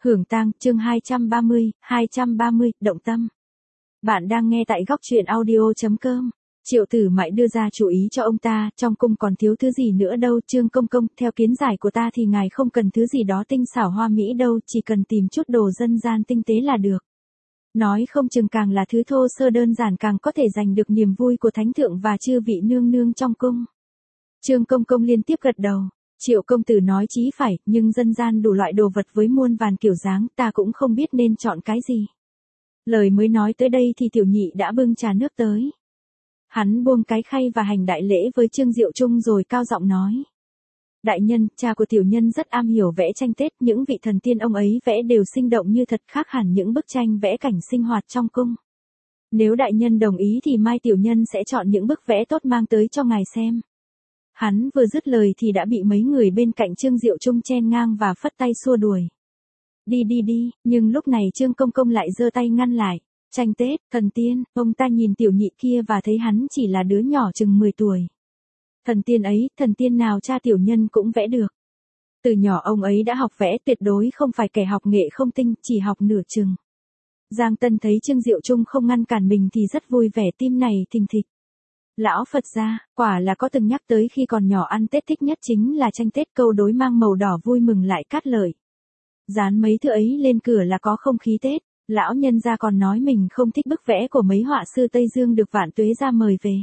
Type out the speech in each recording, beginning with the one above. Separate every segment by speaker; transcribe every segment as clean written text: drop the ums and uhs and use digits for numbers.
Speaker 1: Hưởng tang, chương 230, động tâm. Bạn đang nghe tại góc truyện audio.com. Triệu Tử Mại đưa ra chủ ý cho ông ta, trong cung còn thiếu thứ gì nữa đâu, Trương Công Công, theo kiến giải của ta thì ngài không cần thứ gì đó tinh xảo hoa mỹ đâu, chỉ cần tìm chút đồ dân gian tinh tế là được. Nói không chừng càng là thứ thô sơ đơn giản càng có thể giành được niềm vui của thánh thượng và chư vị nương nương trong cung. Trương Công Công liên tiếp gật đầu. Triệu công tử nói chí phải, nhưng dân gian đủ loại đồ vật với muôn vàn kiểu dáng, ta cũng không biết nên chọn cái gì. Lời mới nói tới đây thì tiểu nhị đã bưng trà nước tới. Hắn buông cái khay và hành đại lễ với Trương Diệu Trung rồi cao giọng nói. Đại nhân, cha của tiểu nhân rất am hiểu vẽ tranh Tết, những vị thần tiên ông ấy vẽ đều sinh động như thật, khác hẳn những bức tranh vẽ cảnh sinh hoạt trong cung. Nếu đại nhân đồng ý thì mai tiểu nhân sẽ chọn những bức vẽ tốt mang tới cho ngài xem. Hắn vừa dứt lời thì đã bị mấy người bên cạnh Trương Diệu Trung chen ngang và phất tay xua đuổi. Đi, nhưng lúc này Trương Công Công lại giơ tay ngăn lại. Tranh Tết, thần tiên, ông ta nhìn tiểu nhị kia và thấy hắn chỉ là đứa nhỏ chừng 10 tuổi. Thần tiên ấy, thần tiên nào cha tiểu nhân cũng vẽ được. Từ nhỏ ông ấy đã học vẽ, tuyệt đối không phải kẻ học nghệ không tinh, chỉ học nửa chừng. Giang Tân thấy Trương Diệu Trung không ngăn cản mình thì rất vui vẻ, tim này thình thịch. Lão Phật gia, quả là có từng nhắc tới khi còn nhỏ ăn Tết thích nhất chính là tranh Tết, câu đối mang màu đỏ vui mừng lại cát lợi. Dán mấy thứ ấy lên cửa là có không khí Tết, lão nhân gia còn nói mình không thích bức vẽ của mấy họa sư Tây Dương được Vạn Tuế ra mời về.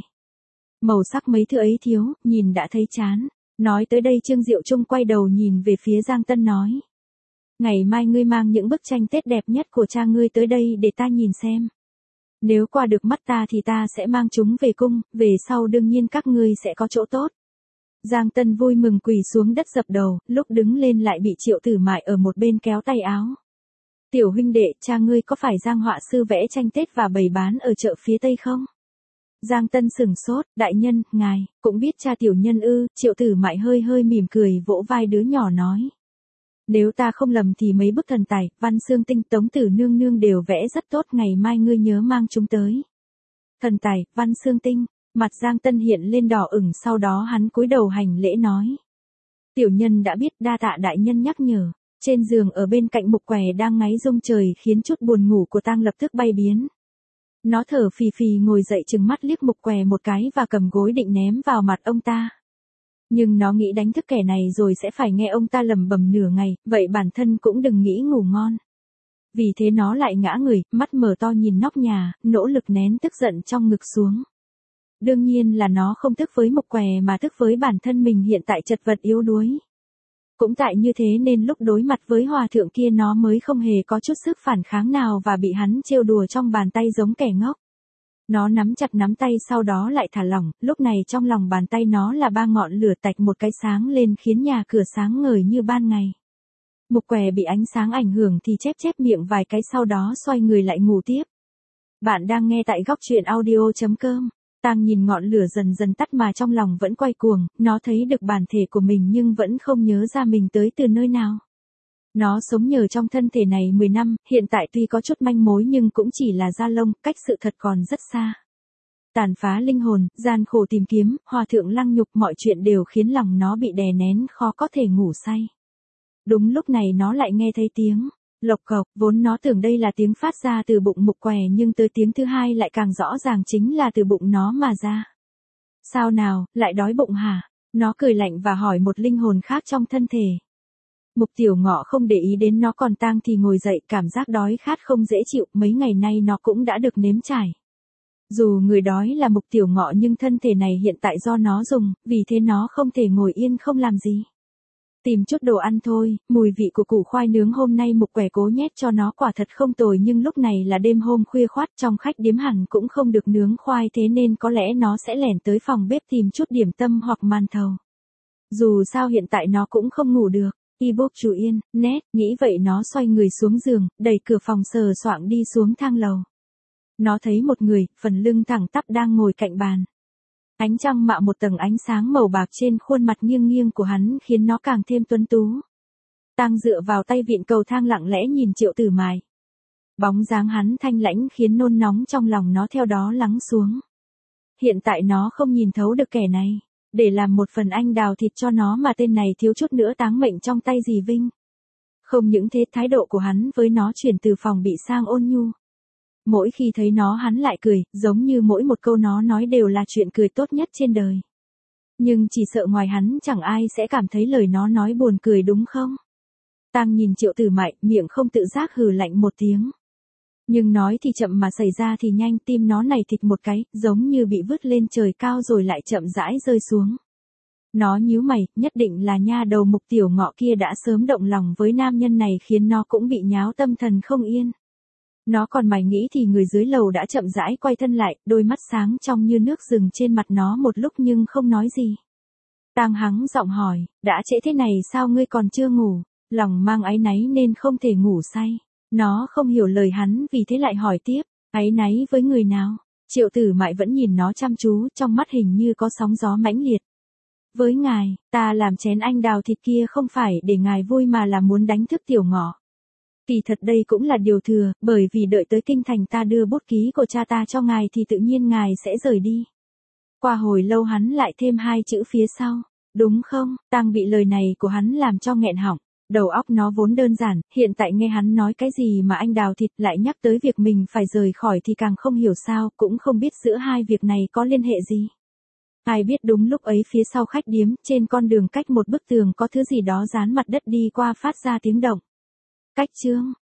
Speaker 1: Màu sắc mấy thứ ấy thiếu, nhìn đã thấy chán. Nói tới đây Trương Diệu Trung quay đầu nhìn về phía Giang Tân nói. Ngày mai ngươi mang những bức tranh Tết đẹp nhất của cha ngươi tới đây để ta nhìn xem. Nếu qua được mắt ta thì ta sẽ mang chúng về cung, về sau đương nhiên các ngươi sẽ có chỗ tốt. Giang Tân vui mừng quỳ xuống đất dập đầu, lúc đứng lên lại bị Triệu Tử Mại ở một bên kéo tay áo. Tiểu huynh đệ, cha ngươi có phải Giang họa sư vẽ tranh Tết và bày bán ở chợ phía Tây không? Giang Tân sửng sốt, đại nhân, ngài, cũng biết cha tiểu nhân ư, Triệu Tử Mại hơi mỉm cười vỗ vai đứa nhỏ nói. Nếu ta không lầm thì mấy bức thần tài, Văn Xương Tinh, Tống Tử Nương Nương đều vẽ rất tốt, ngày mai ngươi nhớ mang chúng tới. Thần tài, Văn Xương Tinh, mặt Giang Tân hiện lên đỏ ửng, sau đó hắn cúi đầu hành lễ nói. Tiểu nhân đã biết, đa tạ đại nhân nhắc nhở. Trên giường ở bên cạnh Mục Què đang ngáy rung trời khiến chút buồn ngủ của tang lập tức bay biến. Nó thở phì phì ngồi dậy trừng mắt liếc Mục Què một cái và cầm gối định ném vào mặt ông ta. Nhưng nó nghĩ đánh thức kẻ này rồi sẽ phải nghe ông ta lẩm bẩm nửa ngày, vậy bản thân cũng đừng nghĩ ngủ ngon. Vì thế nó lại ngã người, mắt mở to nhìn nóc nhà, nỗ lực nén tức giận trong ngực xuống. Đương nhiên là nó không tức với Mục Què mà tức với bản thân mình hiện tại chật vật yếu đuối. Cũng tại như thế nên lúc đối mặt với hòa thượng kia nó mới không hề có chút sức phản kháng nào và bị hắn trêu đùa trong bàn tay giống kẻ ngốc. Nó nắm chặt nắm tay sau đó lại thả lỏng, lúc này trong lòng bàn tay nó là 3 ngọn lửa tạch một cái sáng lên khiến nhà cửa sáng ngời như ban ngày. Mục Què bị ánh sáng ảnh hưởng thì chép miệng vài cái sau đó xoay người lại ngủ tiếp. Bạn đang nghe tại góc truyện audio.com. Tang nhìn ngọn lửa dần tắt mà trong lòng vẫn quay cuồng, nó thấy được bản thể của mình nhưng vẫn không nhớ ra mình tới từ nơi nào. Nó sống nhờ trong thân thể này 10 năm, hiện tại tuy có chút manh mối nhưng cũng chỉ là da lông, cách sự thật còn rất xa. Tàn phá linh hồn, gian khổ tìm kiếm, hòa thượng lăng nhục, mọi chuyện đều khiến lòng nó bị đè nén, khó có thể ngủ say. Đúng lúc này nó lại nghe thấy tiếng lộc cộc, vốn nó tưởng đây là tiếng phát ra từ bụng Mục Què nhưng tới tiếng thứ hai lại càng rõ ràng chính là từ bụng nó mà ra. Sao nào, lại đói bụng hả? Nó cười lạnh và hỏi một linh hồn khác trong thân thể. Mục Tiểu Ngọ không để ý đến nó còn Tang thì ngồi dậy, cảm giác đói khát không dễ chịu, mấy ngày nay nó cũng đã được nếm trải. Dù người đói là Mục Tiểu Ngọ nhưng thân thể này hiện tại do nó dùng, vì thế nó không thể ngồi yên không làm gì. Tìm chút đồ ăn thôi, mùi vị của củ khoai nướng hôm nay Mục Què cố nhét cho nó quả thật không tồi nhưng lúc này là đêm hôm khuya khoắt, trong khách điếm hẳn cũng không được nướng khoai thế nên có lẽ nó sẽ lẻn tới phòng bếp tìm chút điểm tâm hoặc màn thầu. Dù sao hiện tại nó cũng không ngủ được. Ebook chú yên, nét, nghĩ vậy nó xoay người xuống giường, đẩy cửa phòng sờ soạng đi xuống thang lầu. Nó thấy một người, phần lưng thẳng tắp đang ngồi cạnh bàn. Ánh trăng mạ một tầng ánh sáng màu bạc trên khuôn mặt nghiêng của hắn khiến nó càng thêm tuấn tú. Tang dựa vào tay vịn cầu thang lặng lẽ nhìn Triệu Tử Mại. Bóng dáng hắn thanh lãnh khiến nôn nóng trong lòng nó theo đó lắng xuống. Hiện tại nó không nhìn thấu được kẻ này. Để làm một phần anh đào thịt cho nó mà tên này thiếu chút nữa táng mệnh trong tay dì Vinh. Không những thế, thái độ của hắn với nó chuyển từ phòng bị sang ôn nhu. Mỗi khi thấy nó hắn lại cười, giống như mỗi một câu nó nói đều là chuyện cười tốt nhất trên đời. Nhưng chỉ sợ ngoài hắn chẳng ai sẽ cảm thấy lời nó nói buồn cười đúng không? Tang nhìn Triệu Tử Mại, miệng không tự giác hừ lạnh một tiếng. Nhưng nói thì chậm mà xảy ra thì nhanh, tim nó này thịt một cái, giống như bị vứt lên trời cao rồi lại chậm rãi rơi xuống. Nó nhíu mày, nhất định là nha đầu Mục Tiểu Ngọ kia đã sớm động lòng với nam nhân này khiến nó cũng bị nháo tâm thần không yên. Nó còn mày nghĩ thì người dưới lầu đã chậm rãi quay thân lại, đôi mắt sáng trong như nước rừng trên mặt nó một lúc nhưng không nói gì. Tang hắng giọng hỏi, đã trễ thế này sao ngươi còn chưa ngủ, lòng mang áy náy nên không thể ngủ say. Nó không hiểu lời hắn vì thế lại hỏi tiếp, áy náy với người nào? Triệu Tử Mại vẫn nhìn nó chăm chú, trong mắt hình như có sóng gió mãnh liệt. Với ngài, ta làm chén anh đào thịt kia không phải để ngài vui mà là muốn đánh thức Tiểu Ngọ. Kỳ thật đây cũng là điều thừa, bởi vì đợi tới kinh thành ta đưa bút ký của cha ta cho ngài thì tự nhiên ngài sẽ rời đi. Qua hồi lâu hắn lại thêm hai chữ phía sau, đúng không? Tang bị lời này của hắn làm cho nghẹn họng. Đầu óc nó vốn đơn giản, hiện tại nghe hắn nói cái gì mà anh đào thịt lại nhắc tới việc mình phải rời khỏi thì càng không hiểu sao, cũng không biết giữa hai việc này có liên hệ gì. Ai biết đúng lúc ấy phía sau khách điếm, trên con đường cách một bức tường có thứ gì đó dán mặt đất đi qua phát ra tiếng động. Cách chương,